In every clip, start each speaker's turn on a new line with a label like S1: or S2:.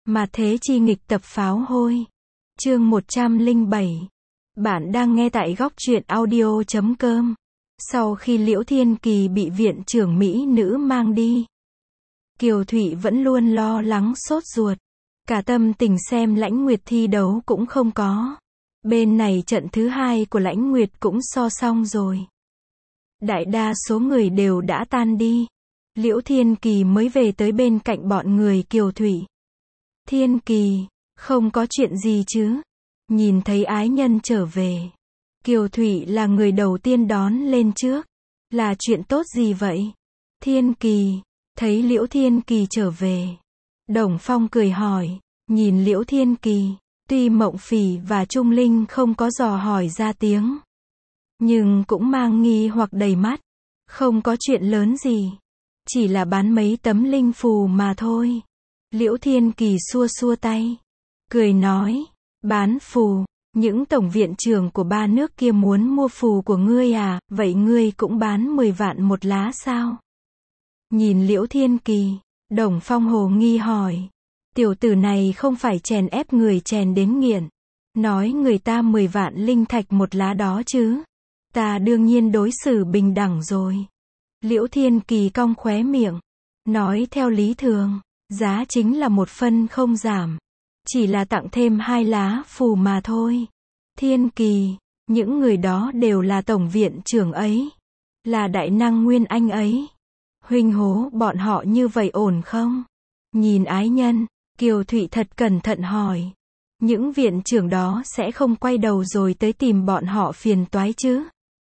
S1: Mà thế chi nghịch tập pháo hôi. Chương 107. Bạn đang nghe tại góc truyện audio.com. Sau khi Liễu Thiên Kỳ bị viện trưởng Mỹ nữ mang đi, Kiều Thụy vẫn luôn lo lắng sốt ruột. Cả tâm tình xem Lãnh Nguyệt thi đấu cũng không có. Bên này trận thứ 2 của Lãnh Nguyệt cũng so xong rồi. Đại đa số người đều đã tan đi. Liễu Thiên Kỳ mới về tới bên cạnh bọn người Kiều Thụy. Thiên Kỳ, không có chuyện gì chứ? Nhìn thấy ái nhân trở về, Kiều Thụy là người đầu tiên đón lên trước. Là chuyện tốt gì vậy? Thiên Kỳ, thấy Liễu Thiên Kỳ trở về, Đồng Phong cười hỏi. Nhìn Liễu Thiên Kỳ, tuy Mộng Phỉ và Trung Linh không có dò hỏi ra tiếng, nhưng cũng mang nghi hoặc đầy mắt. Không có chuyện lớn gì, chỉ là bán mấy tấm linh phù mà thôi. Liễu Thiên Kỳ xua xua tay, cười nói, bán phù, những tổng viện trưởng của 3 nước kia muốn mua phù của ngươi à, vậy ngươi cũng bán 10 vạn một lá sao? Nhìn Liễu Thiên Kỳ, Đồng Phong hồ nghi hỏi, tiểu tử này không phải chèn ép người chèn đến nghiện, nói người ta 10 vạn linh thạch một lá đó chứ? Ta đương nhiên đối xử bình đẳng rồi. Liễu Thiên Kỳ cong khóe miệng, nói theo lý thường, giá chính là 1 phân không giảm. Chỉ là tặng thêm 2 lá phù mà thôi. Thiên Kỳ, những người đó đều là tổng viện trưởng ấy. Là đại năng Nguyên Anh ấy. Huynh hố bọn họ như vậy ổn không? Nhìn ái nhân, Kiều Thụy thật cẩn thận hỏi. Những viện trưởng đó sẽ không quay đầu rồi tới tìm bọn họ phiền toái chứ?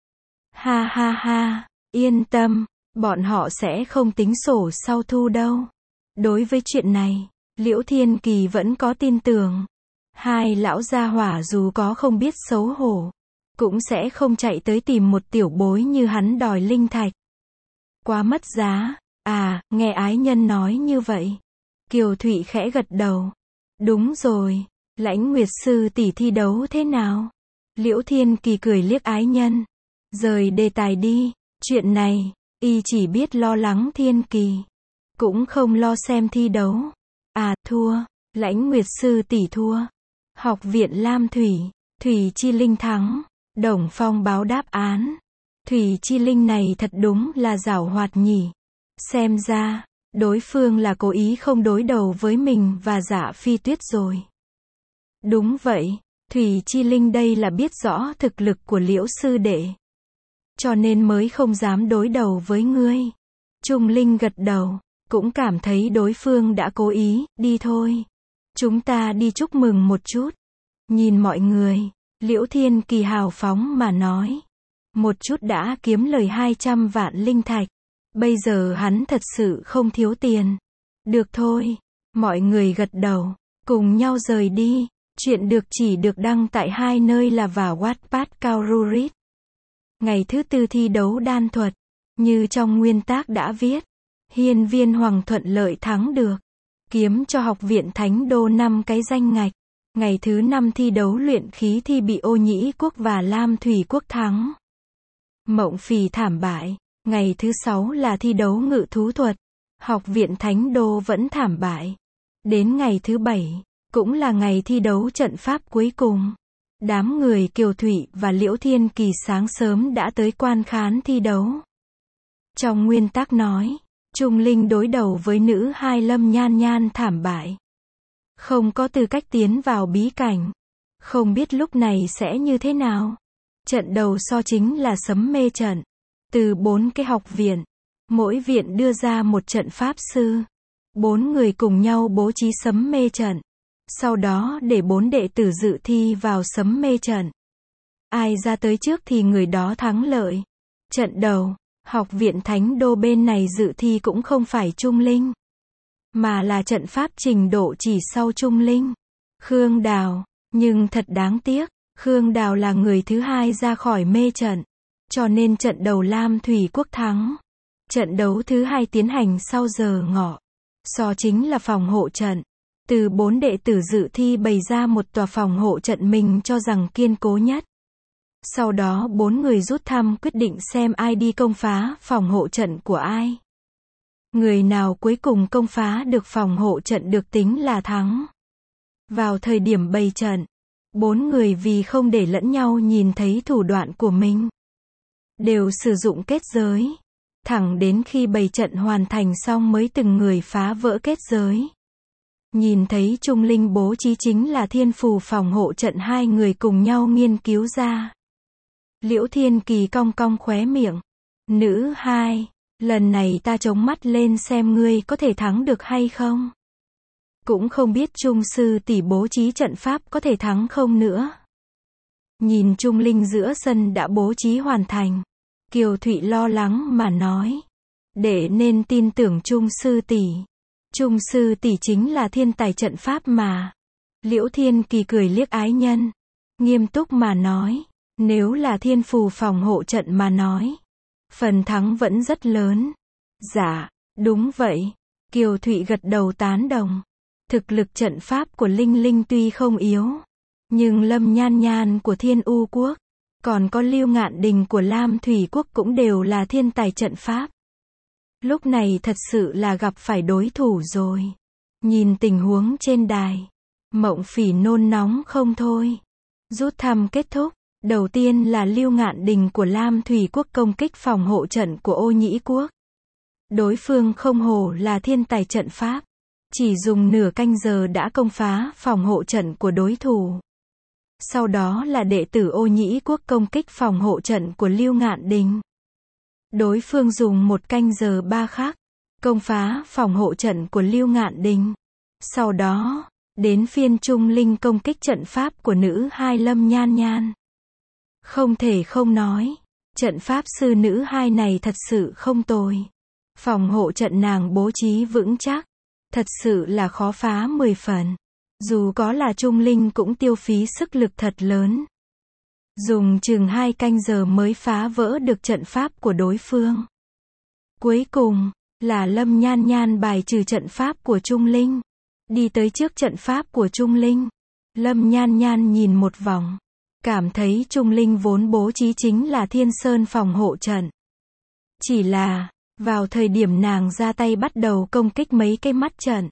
S1: Ha ha ha, yên tâm, bọn họ sẽ không tính sổ sau thu đâu. Đối với chuyện này, Liễu Thiên Kỳ vẫn có tin tưởng. Hai lão gia hỏa dù có không biết xấu hổ, cũng sẽ không chạy tới tìm một tiểu bối như hắn đòi linh thạch. Quá mất giá. À, nghe ái nhân nói như vậy. Kiều Thụy khẽ gật đầu. Đúng rồi, Lãnh Nguyệt sư tỷ thi đấu thế nào? Liễu Thiên Kỳ cười liếc ái nhân. Rời đề tài đi, chuyện này, y chỉ biết lo lắng Thiên Kỳ, cũng không lo xem thi đấu. À, thua, Lãnh Nguyệt sư tỷ thua. Học viện Lam Thủy, Thủy Chi Linh thắng. Đồng Phong báo đáp án. Thủy Chi Linh này thật đúng là giảo hoạt nhỉ. Xem ra, đối phương là cố ý không đối đầu với mình và Dạ Phi Tuyết rồi. Đúng vậy, Thủy Chi Linh đây là biết rõ thực lực của Liễu sư đệ, cho nên mới không dám đối đầu với ngươi. Trung Linh gật đầu, cũng cảm thấy đối phương đã cố ý. Đi thôi, chúng ta đi chúc mừng một chút. Nhìn mọi người, Liễu Thiên Kỳ hào phóng mà nói. Một chút đã kiếm lời 200 vạn linh thạch. Bây giờ hắn thật sự không thiếu tiền. Được thôi, mọi người gật đầu, cùng nhau rời đi. Chuyện được chỉ được đăng tại 2 nơi là và Wattpad Kaururit. Ngày thứ 4 thi đấu đan thuật, như trong nguyên tác đã viết, Hiên Viên Hoàng thuận lợi thắng được, kiếm cho học viện Thánh Đô 5 cái danh ngạch. Ngày thứ 5 thi đấu luyện khí thi bị Ô Nhĩ Quốc và Lam Thủy Quốc thắng. Mộng Phỉ thảm bại. Ngày thứ 6 là thi đấu ngự thú thuật, học viện Thánh Đô vẫn thảm bại. Đến ngày thứ 7, cũng là ngày thi đấu trận pháp cuối cùng, đám người Kiều Thụy và Liễu Thiên Kỳ sáng sớm đã tới quan khán thi đấu. Trong nguyên tắc nói, Trung Linh đối đầu với nữ hai Lâm Nhan Nhan thảm bại, không có tư cách tiến vào bí cảnh. Không biết lúc này sẽ như thế nào. Trận đầu so chính là sấm mê trận. Từ 4 cái học viện, mỗi viện đưa ra một trận pháp sư. 4 người cùng nhau bố trí sấm mê trận. Sau đó để 4 đệ tử dự thi vào sấm mê trận. Ai ra tới trước thì người đó thắng lợi. Trận đầu, học viện Thánh Đô bên này dự thi cũng không phải Trung Linh, mà là trận pháp trình độ chỉ sau Trung Linh, Khương Đào. Nhưng thật đáng tiếc, Khương Đào là người thứ 2 ra khỏi mê trận, cho nên trận đầu Lam Thủy Quốc thắng. Trận đấu thứ 2 tiến hành sau giờ ngọ. So chính là phòng hộ trận. Từ 4 đệ tử dự thi bày ra một tòa phòng hộ trận mình cho rằng kiên cố nhất. Sau đó 4 người rút thăm quyết định xem ai đi công phá phòng hộ trận của ai. Người nào cuối cùng công phá được phòng hộ trận được tính là thắng. Vào thời điểm bày trận, 4 người vì không để lẫn nhau nhìn thấy thủ đoạn của mình, đều sử dụng kết giới. Thẳng đến khi bày trận hoàn thành xong mới từng người phá vỡ kết giới. Nhìn thấy Trung Linh bố trí chính là thiên phù phòng hộ trận, hai người cùng nhau nghiên cứu ra. Liễu Thiên Kỳ cong cong khóe miệng. Nữ hai, lần này ta chống mắt lên xem ngươi có thể thắng được hay không. Cũng không biết Trung sư tỷ bố trí trận pháp có thể thắng không nữa. Nhìn Trung Linh giữa sân đã bố trí hoàn thành, Kiều Thụy lo lắng mà nói. Để nên tin tưởng Trung sư tỷ. Trung sư tỷ chính là thiên tài trận pháp mà. Liễu Thiên Kỳ cười liếc ái nhân, nghiêm túc mà nói. Nếu là thiên phù phòng hộ trận mà nói, phần thắng vẫn rất lớn. Dạ, đúng vậy. Kiều Thụy gật đầu tán đồng. Thực lực trận pháp của Linh Linh tuy không yếu, nhưng Lâm Nhan Nhan của Thiên U Quốc, còn có Lưu Ngạn Đình của Lam Thủy Quốc cũng đều là thiên tài trận pháp. Lúc này thật sự là gặp phải đối thủ rồi. Nhìn tình huống trên đài, Mộng Phỉ nôn nóng không thôi. Rút thăm kết thúc, đầu tiên là Lưu Ngạn Đình của Lam Thủy Quốc công kích phòng hộ trận của Ô Nhĩ Quốc. Đối phương không hổ là thiên tài trận pháp, chỉ dùng nửa canh giờ đã công phá phòng hộ trận của đối thủ. Sau đó là đệ tử Ô Nhĩ Quốc công kích phòng hộ trận của Lưu Ngạn Đình. Đối phương dùng 1 canh giờ 3 khắc, công phá phòng hộ trận của Lưu Ngạn Đình. Sau đó, đến phiên Trung Linh công kích trận pháp của nữ hai Lâm Nhan Nhan. Không thể không nói, trận pháp sư nữ hai này thật sự không tồi. Phòng hộ trận nàng bố trí vững chắc, thật sự là khó phá 10 phần. Dù có là Trung Linh cũng tiêu phí sức lực thật lớn. Dùng chừng 2 canh giờ mới phá vỡ được trận pháp của đối phương. Cuối cùng, là Lâm Nhan Nhan bài trừ trận pháp của Trung Linh. Đi tới trước trận pháp của Trung Linh. Lâm Nhan Nhan nhìn một vòng, cảm thấy Trung Linh vốn bố trí chính là Thiên Sơn phòng hộ trận. Chỉ là, vào thời điểm nàng ra tay bắt đầu công kích mấy cái mắt trận,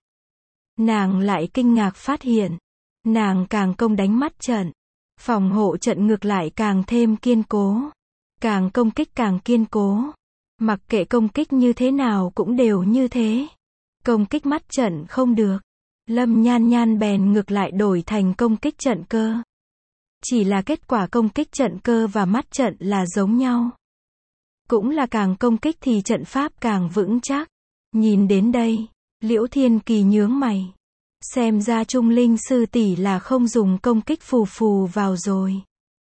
S1: nàng lại kinh ngạc phát hiện, nàng càng công đánh mắt trận, phòng hộ trận ngược lại càng thêm kiên cố. Càng công kích càng kiên cố. Mặc kệ công kích như thế nào cũng đều như thế. Công kích mắt trận không được, Lâm Nhan Nhan bèn ngược lại đổi thành công kích trận cơ. Chỉ là kết quả công kích trận cơ và mắt trận là giống nhau. Cũng là càng công kích thì trận pháp càng vững chắc. Nhìn đến đây, Liễu Thiên Kỳ nhướng mày. Xem ra Trung Linh sư tỷ là không dùng công kích phù phù vào rồi.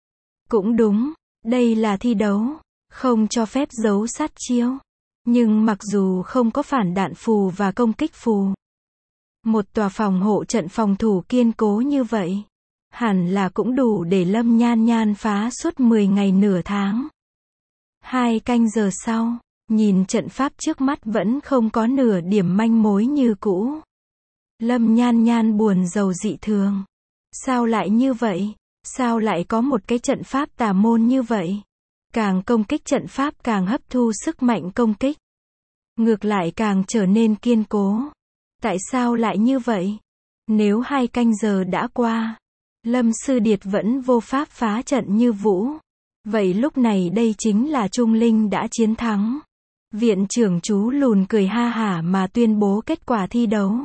S1: Cũng đúng, đây là thi đấu, không cho phép giấu sát chiêu. Nhưng mặc dù không có phản đạn phù và công kích phù, một tòa phòng hộ trận phòng thủ kiên cố như vậy, hẳn là cũng đủ để Lâm Nhan Nhan phá suốt 10 ngày nửa tháng. 2 canh giờ sau, nhìn trận pháp trước mắt vẫn không có nửa điểm manh mối như cũ. Lâm Nhan Nhan buồn rầu dị thường. Sao lại như vậy? Sao lại có một cái trận pháp tà môn như vậy? Càng công kích trận pháp càng hấp thu sức mạnh công kích. Ngược lại càng trở nên kiên cố. Tại sao lại như vậy? Nếu 2 canh giờ đã qua, Lâm Sư Điệt vẫn vô pháp phá trận như Vũ. Vậy lúc này đây chính là Trung Linh đã chiến thắng. Viện trưởng chú lùn cười ha hả mà tuyên bố kết quả thi đấu.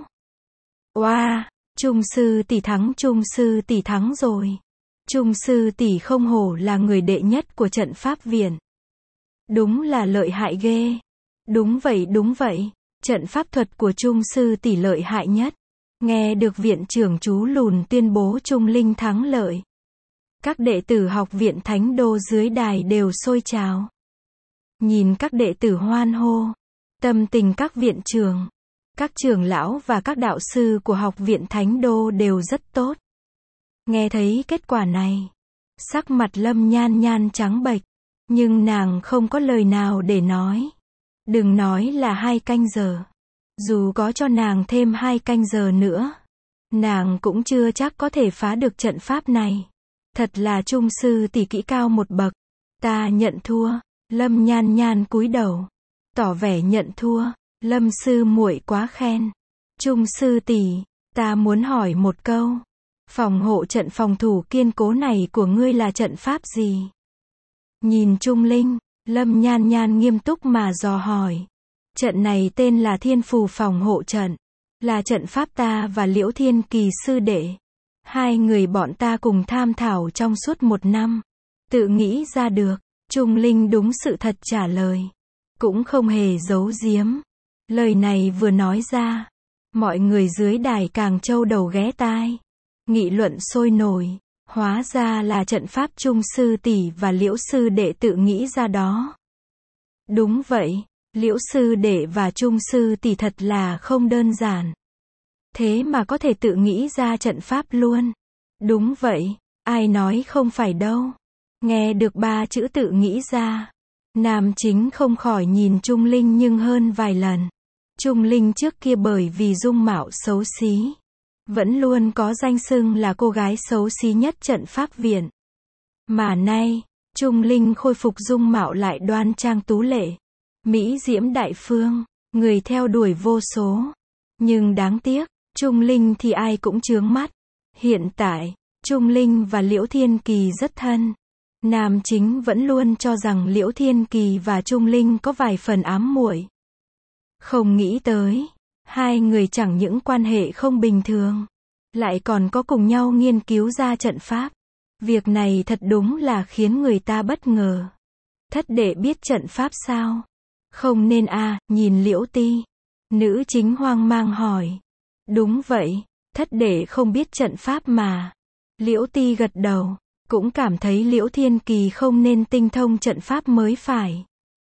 S1: Oa, Trung sư tỷ thắng, Trung sư tỷ thắng rồi. Trung sư tỷ không hổ là người đệ nhất của trận pháp viện. Đúng là lợi hại ghê. Đúng vậy, trận pháp thuật của Trung sư tỷ lợi hại nhất. Nghe được viện trưởng chú lùn tuyên bố Trung Linh thắng lợi, các đệ tử học viện Thánh Đô dưới đài đều sôi trào. Nhìn các đệ tử hoan hô, tâm tình các viện trưởng, các trưởng lão và các đạo sư của học viện Thánh Đô đều rất tốt. Nghe thấy kết quả này, sắc mặt Lâm Nhan Nhan trắng bệch, nhưng nàng không có lời nào để nói. Đừng nói là 2 canh giờ. Dù có cho nàng thêm 2 canh giờ nữa, nàng cũng chưa chắc có thể phá được trận pháp này. Thật là Trung sư tỷ kỹ cao một bậc. Ta nhận thua. Lâm Nhan Nhan cúi đầu, tỏ vẻ nhận thua. Lâm sư muội quá khen. Trung sư tỷ, ta muốn hỏi một câu, Phòng hộ trận phòng thủ kiên cố này của ngươi là trận pháp gì? Nhìn Trung Linh, Lâm Nhan Nhan nghiêm túc mà dò hỏi. Trận này tên là Thiên Phù phòng hộ trận. Là trận pháp ta và Liễu Thiên Kỳ sư đệ. Hai người bọn ta cùng tham thảo trong suốt 1 năm. Tự nghĩ ra được. Trung Linh đúng sự thật trả lời. Cũng không hề giấu giếm. Lời này vừa nói ra. Mọi người dưới đài càng trâu đầu ghé tai. Nghị luận sôi nổi. Hóa ra là trận pháp Trung sư tỷ và Liễu sư đệ tự nghĩ ra đó. Đúng vậy. Liễu sư đệ và Trung sư tỷ thật là không đơn giản. Thế mà có thể tự nghĩ ra trận pháp luôn. Đúng vậy. Ai nói không phải đâu. Nghe được 3 chữ tự nghĩ ra. Nam chính không khỏi nhìn Trung Linh nhưng hơn vài lần. Trung Linh trước kia bởi vì dung mạo xấu xí. Vẫn luôn có danh xưng là cô gái xấu xí nhất trận pháp viện. Mà nay, Trung Linh khôi phục dung mạo lại đoan trang tú lệ. Mỹ diễm đại phương, người theo đuổi vô số. Nhưng đáng tiếc, Trung Linh thì ai cũng chướng mắt. Hiện tại, Trung Linh và Liễu Thiên Kỳ rất thân. Nam chính vẫn luôn cho rằng Liễu Thiên Kỳ và Trung Linh có vài phần ám muội. Không nghĩ tới, hai người chẳng những quan hệ không bình thường, lại còn có cùng nhau nghiên cứu ra trận pháp. Việc này thật đúng là khiến người ta bất ngờ. Thất đệ biết trận pháp sao? Không nên à, nhìn Liễu Ti. Nữ chính hoang mang hỏi. Đúng vậy, thất đệ không biết trận pháp mà. Liễu Ti gật đầu, cũng cảm thấy Liễu Thiên Kỳ không nên tinh thông trận pháp mới phải.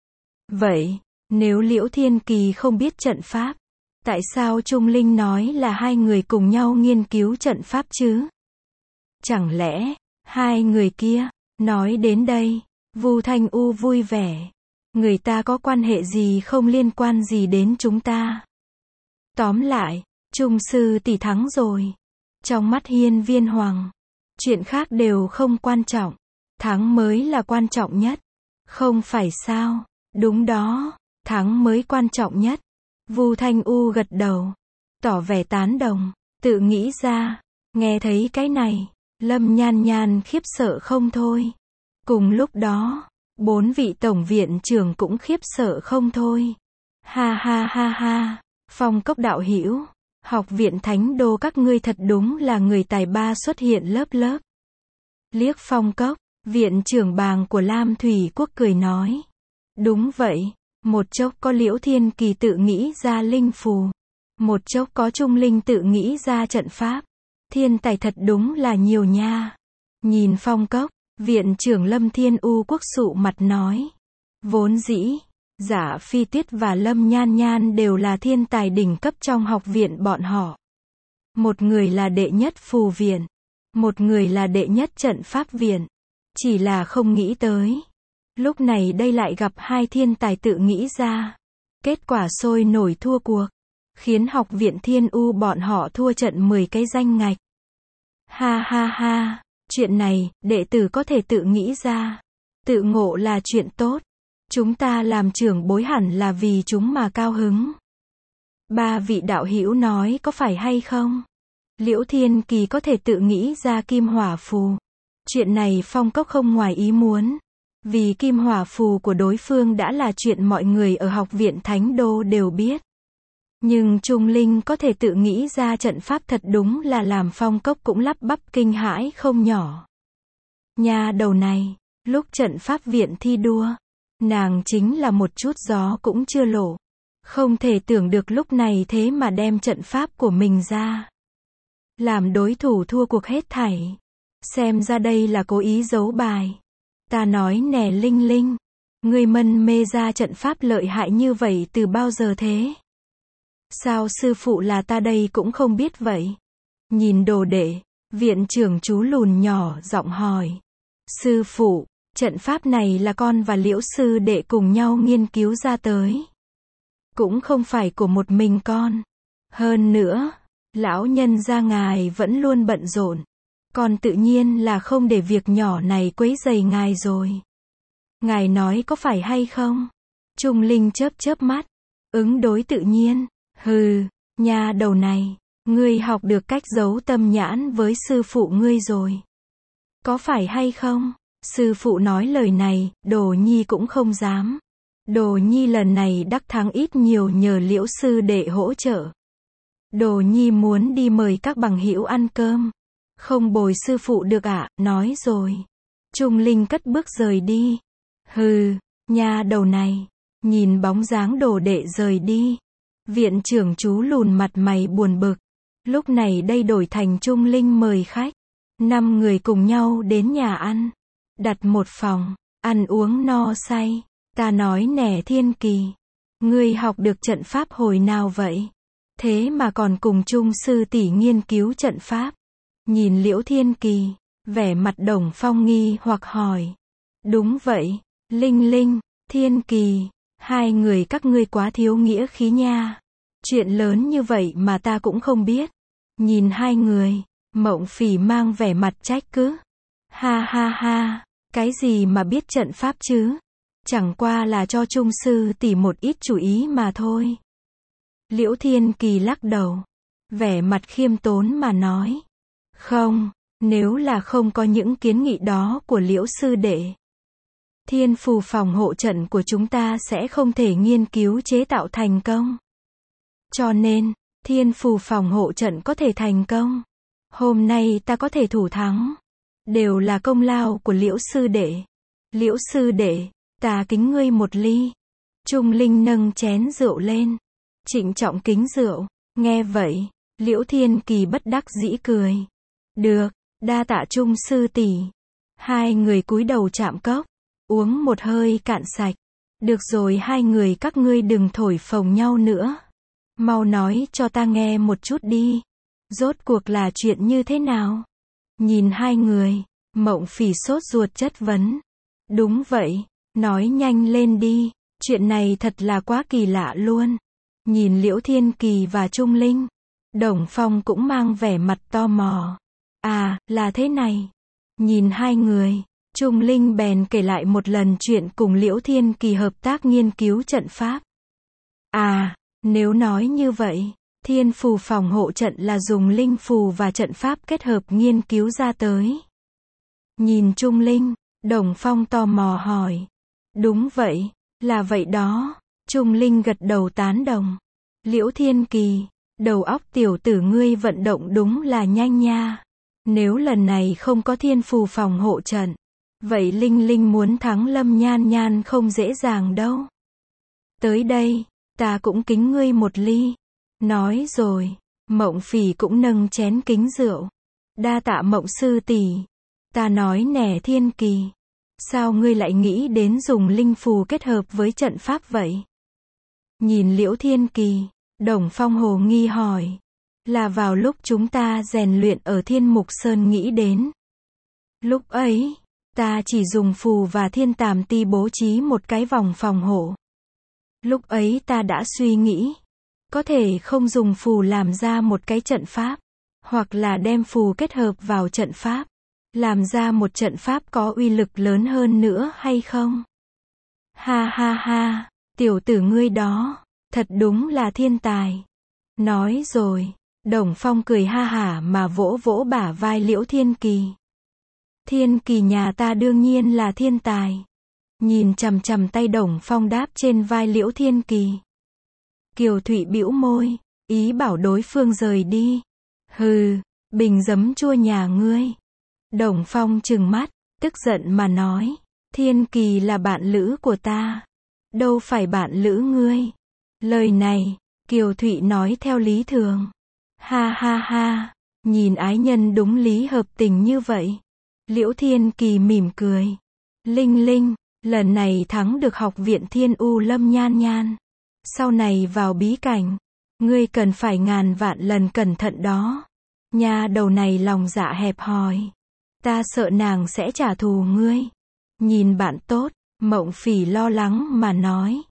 S1: Vậy, nếu Liễu Thiên Kỳ không biết trận pháp, tại sao Trung Linh nói là hai người cùng nhau nghiên cứu trận pháp chứ? Chẳng lẽ, hai người kia, nói đến đây, Vu Thanh U vui vẻ. Người ta có quan hệ gì không liên quan gì đến chúng ta. Tóm lại, Trung sư tỷ thắng rồi. Trong mắt Hiên Viên Hoàng, chuyện khác đều không quan trọng. Thắng mới là quan trọng nhất. Không phải sao? Đúng đó, thắng mới quan trọng nhất. Vu Thanh U gật đầu, tỏ vẻ tán đồng, tự nghĩ ra. Nghe thấy cái này, Lâm Nhan Nhan khiếp sợ không thôi. Cùng lúc đó, 4 vị tổng viện trưởng cũng khiếp sợ không thôi. Ha ha ha ha, Phong Cốc đạo hữu, học viện Thánh Đô các ngươi thật đúng là người tài ba xuất hiện lớp lớp. Liếc Phong Cốc, viện trưởng bàng của Lam Thủy Quốc cười nói. Đúng vậy, một chốc có Liễu Thiên Kỳ tự nghĩ ra linh phù. Một chốc có Trung Linh tự nghĩ ra trận pháp. Thiên tài thật đúng là nhiều nha. Nhìn Phong Cốc, viện trưởng Lâm Thiên U Quốc sụ mặt nói. Vốn dĩ, Dạ Phi Tuyết và Lâm Nhan Nhan đều là thiên tài đỉnh cấp trong học viện bọn họ. Một người là đệ nhất phù viện, một người là đệ nhất trận pháp viện. Chỉ là không nghĩ tới. Lúc này đây lại gặp hai thiên tài tự nghĩ ra. Kết quả sôi nổi thua cuộc. Khiến học viện Thiên U bọn họ thua trận 10 cái danh ngạch. Ha ha ha, chuyện này, đệ tử có thể tự nghĩ ra. Tự ngộ là chuyện tốt. Chúng ta làm trưởng bối hẳn là vì chúng mà cao hứng. 3 vị đạo hữu nói có phải hay không? Liễu Thiên Kỳ có thể tự nghĩ ra kim hỏa phù. Chuyện này Phong Cốc không ngoài ý muốn. Vì kim hỏa phù của đối phương đã là chuyện mọi người ở học viện Thánh Đô đều biết. Nhưng Trung Linh có thể tự nghĩ ra trận pháp thật đúng là làm Phong Cốc cũng lắp bắp kinh hãi không nhỏ. Nhà đầu này, lúc trận pháp viện thi đua, nàng chính là một chút gió cũng chưa lộ. Không thể tưởng được lúc này thế mà đem trận pháp của mình ra. Làm đối thủ thua cuộc hết thảy. Xem ra đây là cố ý giấu bài. Ta nói nè Linh Linh, ngươi mân mê ra trận pháp lợi hại như vậy từ bao giờ thế? Sao sư phụ là ta đây cũng không biết vậy? Nhìn đồ đệ, viện trưởng chú lùn nhỏ giọng hỏi. Sư phụ, trận pháp này là con và Liễu sư đệ cùng nhau nghiên cứu ra tới. Cũng không phải của một mình con. Hơn nữa, lão nhân gia ngài vẫn luôn bận rộn. Con tự nhiên là không để việc nhỏ này quấy rầy ngài rồi. Ngài nói có phải hay không? Trung Linh chớp chớp mắt. Ứng đối tự nhiên. Hừ, nha đầu này. Ngươi học được cách giấu tâm nhãn với sư phụ ngươi rồi. Có phải hay không? Sư phụ nói lời này, Đồ Nhi cũng không dám. Đồ Nhi lần này đắc thắng ít nhiều nhờ Liễu sư đệ hỗ trợ. Đồ Nhi muốn đi mời các bằng hữu ăn cơm. Không bồi sư phụ được ạ, nói rồi. Trung Linh cất bước rời đi. Hừ, nha đầu này. Nhìn bóng dáng đồ đệ rời đi. Viện trưởng chú lùn mặt mày buồn bực. Lúc này đây đổi thành Trung Linh mời khách. 5 người cùng nhau đến nhà ăn. Đặt một phòng, ăn uống no say. Ta nói nè Thiên Kỳ. Ngươi học được trận pháp hồi nào vậy? Thế mà còn cùng Trung sư tỷ nghiên cứu trận pháp. Nhìn Liễu Thiên Kỳ, vẻ mặt Đồng Phong nghi hoặc hỏi. Đúng vậy, Linh Linh, Thiên Kỳ, hai người các ngươi quá thiếu nghĩa khí nha. Chuyện lớn như vậy mà ta cũng không biết. Nhìn hai người, Mộng Phỉ mang vẻ mặt trách cứ. Ha ha ha, cái gì mà biết trận pháp chứ? Chẳng qua là cho Trung sư tỷ một ít chú ý mà thôi. Liễu Thiên Kỳ lắc đầu, vẻ mặt khiêm tốn mà nói. Không, nếu là không có những kiến nghị đó của Liễu sư đệ, thiên phù phòng hộ trận của chúng ta sẽ không thể nghiên cứu chế tạo thành công. Cho nên, thiên phù phòng hộ trận có thể thành công. Hôm nay ta có thể thủ thắng. Đều là công lao của Liễu sư đệ. Liễu sư đệ, ta kính ngươi một ly. Trung Linh nâng chén rượu lên. Trịnh trọng kính rượu. Nghe vậy, Liễu Thiên Kỳ bất đắc dĩ cười. Được, đa tạ Trung sư tỷ. Hai người cúi đầu chạm cốc. Uống một hơi cạn sạch. Được rồi hai người các ngươi đừng thổi phồng nhau nữa. Mau nói cho ta nghe một chút đi. Rốt cuộc là chuyện như thế nào? Nhìn hai người, Mộng Phỉ sốt ruột chất vấn. Đúng vậy, nói nhanh lên đi. Chuyện này thật là quá kỳ lạ luôn. Nhìn Liễu Thiên Kỳ và Trung Linh, Đồng Phong cũng mang vẻ mặt tò mò. À, là thế này. Nhìn hai người, Trung Linh bèn kể lại một lần chuyện cùng Liễu Thiên Kỳ hợp tác nghiên cứu trận pháp. À, nếu nói như vậy, thiên phù phòng hộ trận là dùng linh phù và trận pháp kết hợp nghiên cứu ra tới. Nhìn Trung Linh, Đồng Phong tò mò hỏi. Đúng vậy, là vậy đó. Trung Linh gật đầu tán đồng. Liễu Thiên Kỳ, đầu óc tiểu tử ngươi vận động đúng là nhanh nha. Nếu lần này không có thiên phù phòng hộ trận, vậy Linh Linh muốn thắng Lâm Nhan Nhan không dễ dàng đâu. Tới đây, ta cũng kính ngươi một ly. Nói rồi, Mộng Phỉ cũng nâng chén kính rượu. Đa tạ Mộng sư tỷ. Ta nói nè Thiên Kỳ, sao ngươi lại nghĩ đến dùng linh phù kết hợp với trận pháp vậy? Nhìn Liễu Thiên Kỳ, Đồng Phong hồ nghi hỏi. Là vào lúc chúng ta rèn luyện ở Thiên Mục Sơn nghĩ đến. Lúc ấy, ta chỉ dùng phù và thiên tàm ti bố trí một cái vòng phòng hộ. Lúc ấy ta đã suy nghĩ, có thể không dùng phù làm ra một cái trận pháp, hoặc là đem phù kết hợp vào trận pháp, làm ra một trận pháp có uy lực lớn hơn nữa hay không? Ha ha ha, tiểu tử ngươi đó, thật đúng là thiên tài. Nói rồi, Đồng Phong cười ha hả mà vỗ vỗ bả vai Liễu Thiên Kỳ. Thiên Kỳ nhà ta đương nhiên là thiên tài. Nhìn chằm chằm tay Đồng Phong đáp trên vai Liễu Thiên Kỳ. Kiều Thụy bĩu môi, ý bảo đối phương rời đi. Hừ, bình giấm chua nhà ngươi. Đồng Phong trừng mắt, tức giận mà nói. Thiên Kỳ là bạn lữ của ta. Đâu phải bạn lữ ngươi. Lời này, Kiều Thụy nói theo lý thường. Ha ha ha, nhìn ái nhân đúng lý hợp tình như vậy. Liễu Thiên Kỳ mỉm cười. Linh Linh, lần này thắng được học viện Thiên U Lâm Nhan Nhan. Sau này vào bí cảnh, ngươi cần phải ngàn vạn lần cẩn thận đó. Nha đầu này lòng dạ hẹp hòi. Ta sợ nàng sẽ trả thù ngươi. Nhìn bạn tốt, Mộng Phỉ lo lắng mà nói.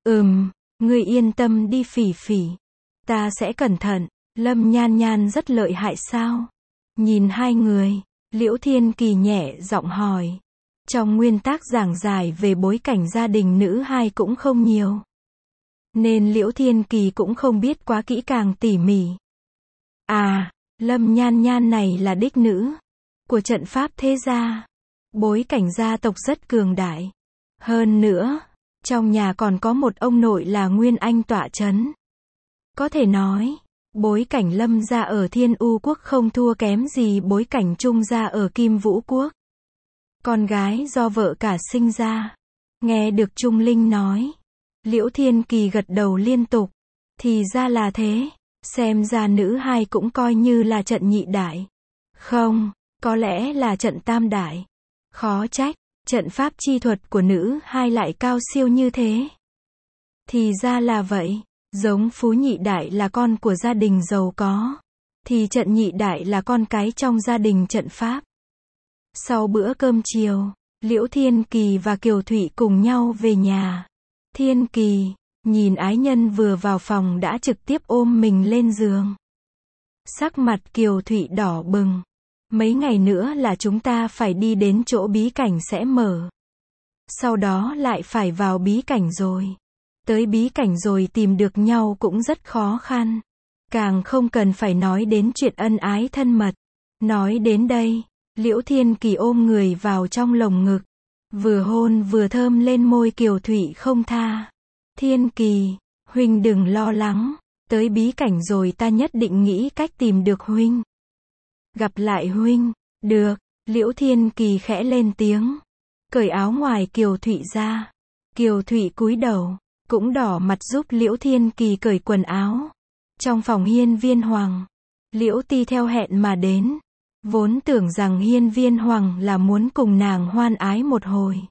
S1: Ngươi yên tâm đi Phỉ Phỉ. Ta sẽ cẩn thận. Lâm Nhan Nhan rất lợi hại sao? Nhìn hai người, Liễu Thiên Kỳ nhẹ giọng hỏi. Trong nguyên tác giảng giải về bối cảnh gia đình nữ hai cũng không nhiều, nên Liễu Thiên Kỳ cũng không biết quá kỹ càng tỉ mỉ. À, Lâm Nhan Nhan này là đích nữ của trận pháp thế gia. Bối cảnh gia tộc rất cường đại. Hơn nữa, trong nhà còn có một ông nội là Nguyên Anh tọa chấn. Có thể nói, bối cảnh Lâm gia ở Thiên U quốc không thua kém gì bối cảnh Trung gia ở Kim Vũ quốc. Con gái do vợ cả sinh ra. Nghe được Trung Linh nói, Liễu Thiên Kỳ gật đầu liên tục. Thì ra là thế, xem ra nữ hai cũng coi như là trận nhị đại. Không, có lẽ là trận tam đại. Khó trách, trận pháp chi thuật của nữ hai lại cao siêu như thế. Thì ra là vậy, giống Phú nhị đại là con của gia đình giàu có, thì trận nhị đại là con cái trong gia đình trận pháp. Sau bữa cơm chiều, Liễu Thiên Kỳ và Kiều Thụy cùng nhau về nhà. Thiên Kỳ, nhìn ái nhân vừa vào phòng đã trực tiếp ôm mình lên giường. Sắc mặt Kiều Thụy đỏ bừng. Mấy ngày nữa là chúng ta phải đi đến chỗ bí cảnh sẽ mở. Sau đó lại phải vào bí cảnh rồi. Tới bí cảnh rồi tìm được nhau cũng rất khó khăn. Càng không cần phải nói đến chuyện ân ái thân mật. Nói đến đây, Liễu Thiên Kỳ ôm người vào trong lồng ngực. Vừa hôn vừa thơm lên môi Kiều Thụy không tha. Thiên Kỳ, huynh đừng lo lắng. Tới bí cảnh rồi ta nhất định nghĩ cách tìm được huynh. Gặp lại huynh. Được, Liễu Thiên Kỳ khẽ lên tiếng. Cởi áo ngoài Kiều Thụy ra. Kiều Thụy cúi đầu, cũng đỏ mặt giúp Liễu Thiên Kỳ cởi quần áo. Trong phòng Hiên Viên Hoàng, Liễu Ti theo hẹn mà đến. Vốn tưởng rằng Hiên Viên Hoàng là muốn cùng nàng hoan ái một hồi.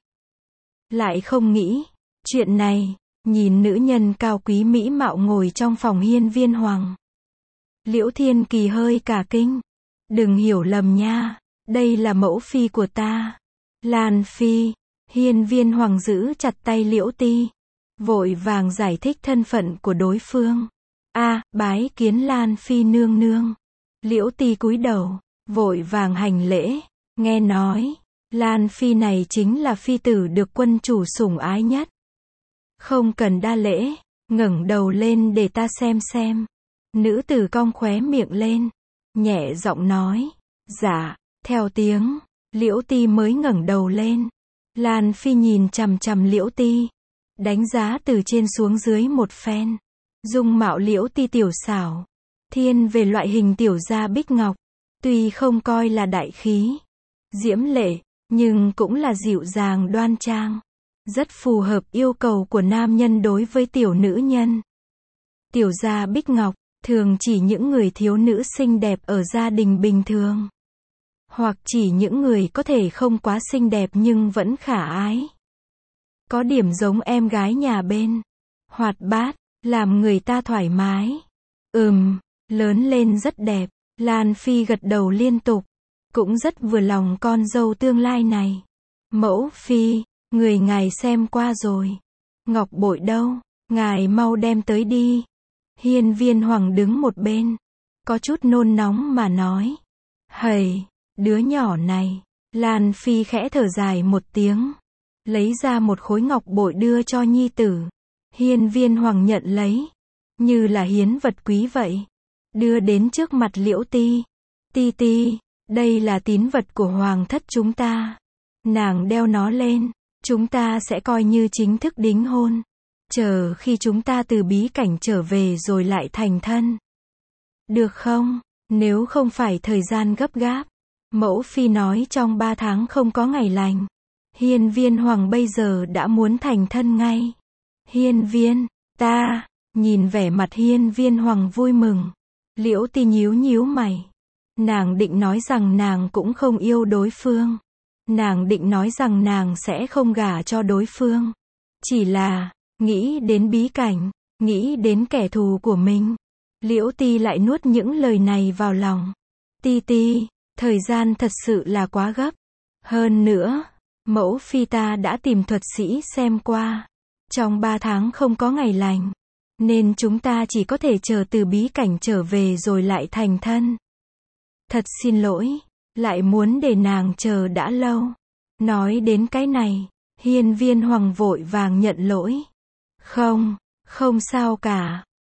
S1: Lại không nghĩ, chuyện này, nhìn nữ nhân cao quý mỹ mạo ngồi trong phòng Hiên Viên Hoàng. Liễu Thiên Kỳ hơi cả kinh. Đừng hiểu lầm nha, đây là mẫu phi của ta. Lan Phi, Hiên Viên Hoàng giữ chặt tay Liễu Ti. Vội vàng giải thích thân phận của đối phương. Bái kiến Lan Phi nương nương. Liễu Ti cúi đầu, vội vàng hành lễ. Nghe nói, Lan Phi này chính là phi tử được quân chủ sủng ái nhất. Không cần đa lễ, ngẩng đầu lên để ta xem. Nữ tử cong khóe miệng lên, nhẹ giọng nói. Dạ, theo tiếng, Liễu Ti mới ngẩng đầu lên. Lan Phi nhìn chằm chằm Liễu Ti, đánh giá từ trên xuống dưới một phen. Dung mạo Liễu Ti tiểu xảo, thiên về loại hình tiểu gia bích ngọc, tuy không coi là đại khí, diễm lệ, nhưng cũng là dịu dàng đoan trang, rất phù hợp yêu cầu của nam nhân đối với tiểu nữ nhân. Tiểu gia bích ngọc, thường chỉ những người thiếu nữ xinh đẹp ở gia đình bình thường. Hoặc chỉ những người có thể không quá xinh đẹp nhưng vẫn khả ái. Có điểm giống em gái nhà bên. Hoạt bát, làm người ta thoải mái. Lớn lên rất đẹp. Lan Phi gật đầu liên tục. Cũng rất vừa lòng con dâu tương lai này. Mẫu phi, người ngài xem qua rồi. Ngọc bội đâu? Ngài mau đem tới đi. Hiên Viên Hoàng đứng một bên, có chút nôn nóng mà nói. Hầy, đứa nhỏ này. Lan Phi khẽ thở dài một tiếng, lấy ra một khối ngọc bội đưa cho nhi tử. Hiên Viên Hoàng nhận lấy, như là hiến vật quý vậy. Đưa đến trước mặt Liễu Ti. Ti, đây là tín vật của hoàng thất chúng ta. Nàng đeo nó lên, chúng ta sẽ coi như chính thức đính hôn. Chờ khi chúng ta từ bí cảnh trở về rồi lại thành thân. Được không? Nếu không phải thời gian gấp gáp. Mẫu phi nói trong 3 tháng không có ngày lành. Hiên Viên Hoàng bây giờ đã muốn thành thân ngay. Hiên Viên, ta, nhìn vẻ mặt Hiên Viên Hoàng vui mừng. Liễu Ti nhíu mày. Nàng định nói rằng nàng cũng không yêu đối phương. Nàng định nói rằng nàng sẽ không gả cho đối phương. Chỉ là, nghĩ đến bí cảnh, nghĩ đến kẻ thù của mình. Liễu Ti lại nuốt những lời này vào lòng. Ti, thời gian thật sự là quá gấp. Hơn nữa, mẫu phi ta đã tìm thuật sĩ xem qua. Trong 3 tháng không có ngày lành. Nên chúng ta chỉ có thể chờ từ bí cảnh trở về rồi lại thành thân. Thật xin lỗi, lại muốn để nàng chờ đã lâu. Nói đến cái này, Hiên Viên Hoàng vội vàng nhận lỗi. Không sao cả,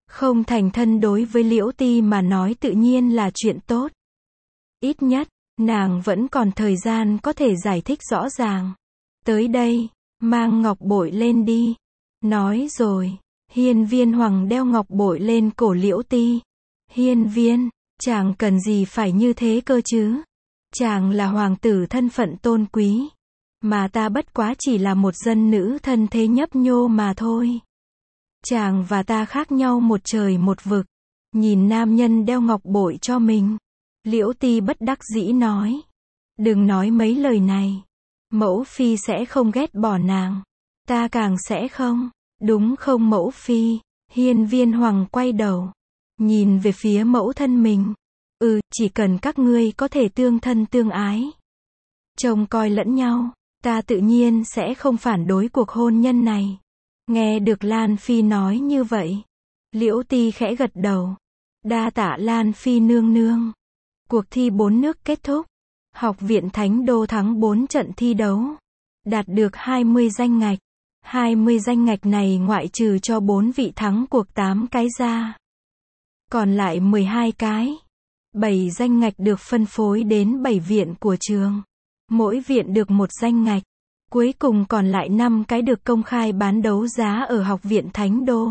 S1: Không thành thân đối với Liễu Ti mà nói tự nhiên là chuyện tốt. Ít nhất, nàng vẫn còn thời gian có thể giải thích rõ ràng. Tới đây, mang ngọc bội lên đi. Nói rồi, Hiên Viên Hoàng đeo ngọc bội lên cổ Liễu Ti. Hiên Viên, chàng cần gì phải như thế cơ chứ? Chàng là hoàng tử thân phận tôn quý. Mà ta bất quá chỉ là một dân nữ thân thế nhấp nhô mà thôi. Chàng và ta khác nhau một trời một vực. Nhìn nam nhân đeo ngọc bội cho mình. Liễu Ti bất đắc dĩ nói. Đừng nói mấy lời này. Mẫu phi sẽ không ghét bỏ nàng. Ta càng sẽ không. Đúng không mẫu phi? Hiên Viên Hoàng quay đầu. Nhìn về phía mẫu thân mình. Chỉ cần các ngươi có thể tương thân tương ái. Trông coi lẫn nhau. Ta tự nhiên sẽ không phản đối cuộc hôn nhân này. Nghe được Lan Phi nói như vậy. Liễu Ti khẽ gật đầu. Đa tạ Lan Phi nương nương. Cuộc thi 4 nước kết thúc. Học viện Thánh Đô thắng 4 trận thi đấu. Đạt được 20 danh ngạch. 20 danh ngạch này ngoại trừ cho 4 vị thắng cuộc 8 cái ra. Còn lại 12 cái. 7 danh ngạch được phân phối đến 7 viện của trường. Mỗi viện được 1 danh ngạch. Cuối cùng còn lại 5 cái được công khai bán đấu giá ở Học viện Thánh Đô.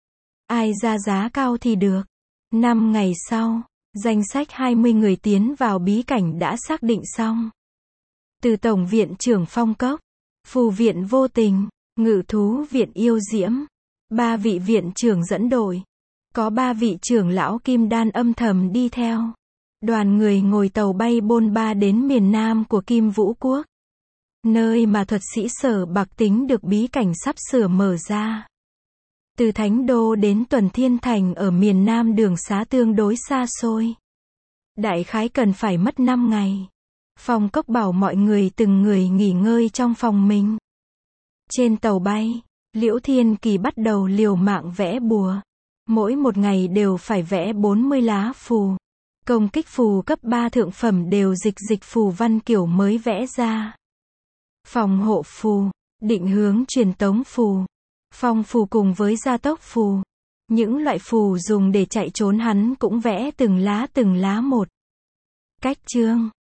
S1: Ai ra giá cao thì được. 5 ngày sau, danh sách 20 người tiến vào bí cảnh đã xác định xong. Từ Tổng viện trưởng Phong Cốc, Phù viện Vô Tình, Ngự thú viện Yêu Diễm, 3 vị viện trưởng dẫn đội. Có 3 vị trưởng lão kim đan âm thầm đi theo. Đoàn người ngồi tàu bay bôn ba đến miền nam của Kim Vũ Quốc. Nơi mà thuật sĩ Sở Bạc tính được bí cảnh sắp sửa mở ra. Từ Thánh Đô đến Tuần Thiên Thành ở miền nam đường xá tương đối xa xôi. Đại khái cần phải mất 5 ngày. Phong Cốc bảo mọi người từng người nghỉ ngơi trong phòng mình. Trên tàu bay, Liễu Thiên Kỳ bắt đầu liều mạng vẽ bùa. Mỗi một ngày đều phải vẽ 40 lá phù. Công kích phù cấp 3 thượng phẩm đều dịch phù văn kiểu mới vẽ ra. Phòng hộ phù, định hướng truyền tống phù, phong phù cùng với gia tốc phù. Những loại phù dùng để chạy trốn hắn cũng vẽ từng lá một. Cách chương